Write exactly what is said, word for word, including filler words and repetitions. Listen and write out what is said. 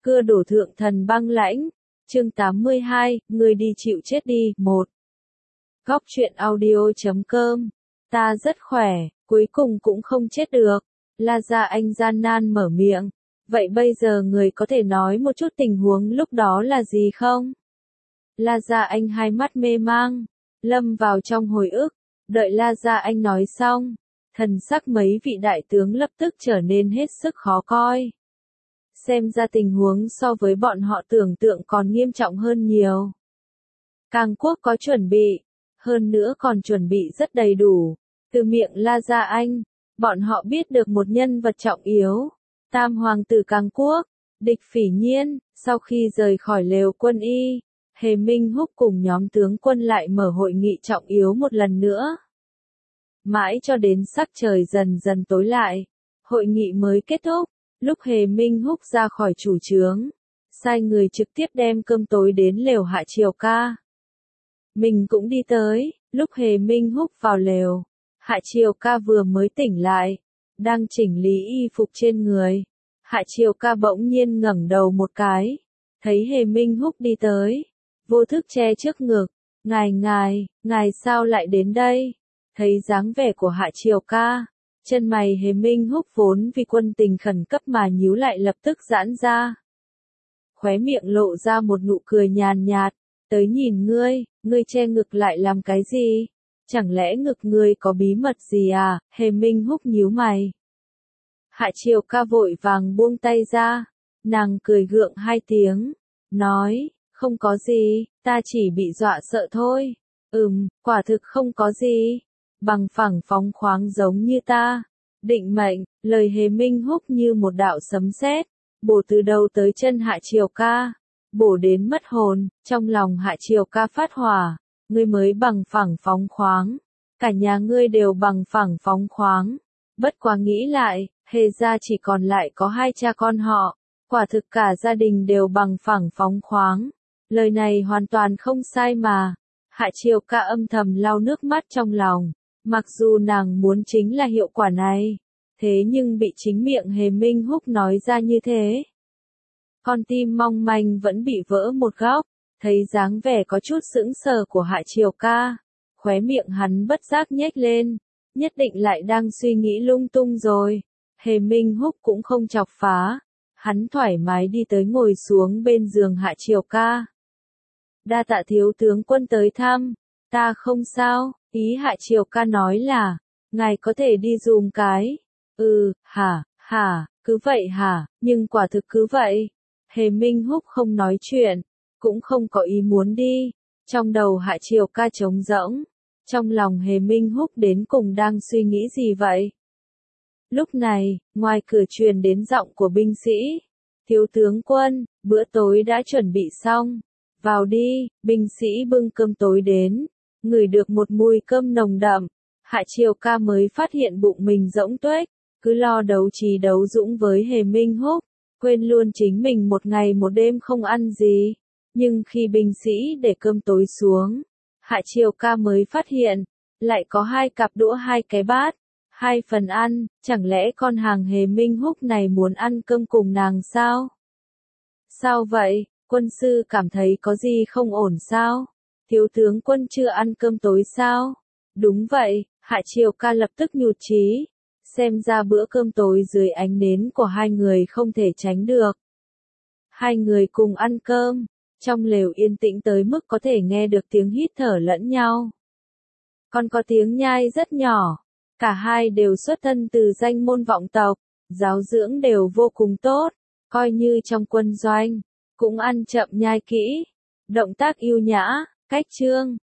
Cưa đổ thượng thần băng lãnh. Chương tám mươi hai, người đi chịu chết đi. một. Góc truyện audio chấm com. Ta rất khỏe, cuối cùng cũng không chết được. La Gia Anh gian nan mở miệng. Vậy bây giờ người có thể nói một chút tình huống lúc đó là gì không? La Gia Anh hai mắt mê mang, lâm vào trong hồi ức. Đợi La Gia Anh nói xong, thần sắc mấy vị đại tướng lập tức trở nên hết sức khó coi. Xem ra tình huống so với bọn họ tưởng tượng còn nghiêm trọng hơn nhiều. Càng quốc có chuẩn bị, hơn nữa còn chuẩn bị rất đầy đủ. Từ miệng La Gia Anh, bọn họ biết được một nhân vật trọng yếu. Tam hoàng tử Càng quốc, Địch Phỉ Nhiên. Sau khi rời khỏi lều quân y, Hề Minh Húc cùng nhóm tướng quân lại mở hội nghị trọng yếu một lần nữa. Mãi cho đến sắc trời dần dần tối lại, hội nghị mới kết thúc. Lúc Hề Minh Húc ra khỏi chủ trướng, sai người trực tiếp đem cơm tối đến lều Hạ Triều Ca. Mình cũng đi tới. Lúc Hề Minh Húc vào lều, Hạ Triều Ca vừa mới tỉnh lại, đang chỉnh lý y phục trên người. Hạ Triều Ca bỗng nhiên ngẩng đầu một cái, thấy Hề Minh Húc đi tới, vô thức che trước ngực. Ngài ngài, ngài sao lại đến đây? Thấy dáng vẻ của Hạ Triều Ca, chân mày Hề Minh Húc vốn vì quân tình khẩn cấp mà nhíu lại lập tức giãn ra. Khóe miệng lộ ra một nụ cười nhàn nhạt, tới nhìn ngươi, ngươi che ngực lại làm cái gì? Chẳng lẽ ngực ngươi có bí mật gì à? Hề Minh Húc nhíu mày. Hạ Triều Ca vội vàng buông tay ra, nàng cười gượng hai tiếng, nói, không có gì, ta chỉ bị dọa sợ thôi. Ừm, quả thực không có gì. Bằng phẳng phóng khoáng giống như ta. Định mệnh, lời Hề Minh Húc như một đạo sấm sét, bổ từ đầu tới chân Hạ Triều Ca, bổ đến mất hồn. Trong lòng Hạ Triều Ca phát hỏa, ngươi mới bằng phẳng phóng khoáng, cả nhà ngươi đều bằng phẳng phóng khoáng. Bất quá nghĩ lại, Hề gia chỉ còn lại có hai cha con họ, quả thực cả gia đình đều bằng phẳng phóng khoáng. Lời này hoàn toàn không sai mà. Hạ Triều Ca âm thầm lau nước mắt trong lòng. Mặc dù nàng muốn chính là hiệu quả này, thế nhưng bị chính miệng Hề Minh Húc nói ra như thế. Con tim mong manh vẫn bị vỡ một góc, thấy dáng vẻ có chút sững sờ của Hạ Triều Ca, khóe miệng hắn bất giác nhếch lên, nhất định lại đang suy nghĩ lung tung rồi. Hề Minh Húc cũng không chọc phá, hắn thoải mái đi tới ngồi xuống bên giường Hạ Triều Ca. Đa tạ thiếu tướng quân tới thăm, ta không sao. Ý Hạ Triều Ca nói là, ngài có thể đi dùm cái. Ừ, hả, hả, cứ vậy hả, nhưng quả thực cứ vậy. Hề Minh Húc không nói chuyện, cũng không có ý muốn đi. Trong đầu Hạ Triều Ca trống rỗng, trong lòng Hề Minh Húc đến cùng đang suy nghĩ gì vậy? Lúc này, ngoài cửa truyền đến giọng của binh sĩ. Thiếu tướng quân, bữa tối đã chuẩn bị xong. Vào đi. Binh sĩ bưng cơm tối đến. Ngửi được một mùi cơm nồng đậm, Hạ Triều Ca mới phát hiện bụng mình rỗng tuếch, cứ lo đấu trí đấu dũng với Hề Minh Húc, quên luôn chính mình một ngày một đêm không ăn gì. Nhưng khi binh sĩ để cơm tối xuống, Hạ Triều Ca mới phát hiện, lại có hai cặp đũa hai cái bát, hai phần ăn. Chẳng lẽ con hàng Hề Minh Húc này muốn ăn cơm cùng nàng sao? Sao vậy, quân sư cảm thấy có gì không ổn sao? Thiếu tướng quân chưa ăn cơm tối sao? Đúng vậy, Hạ Triều Ca lập tức nhụt chí. Xem ra bữa cơm tối dưới ánh nến của hai người không thể tránh được. Hai người cùng ăn cơm, trong lều yên tĩnh tới mức có thể nghe được tiếng hít thở lẫn nhau. Còn có tiếng nhai rất nhỏ. Cả hai đều xuất thân từ danh môn vọng tộc, giáo dưỡng đều vô cùng tốt, coi như trong quân doanh, cũng ăn chậm nhai kỹ. Động tác yêu nhã. Cách chương,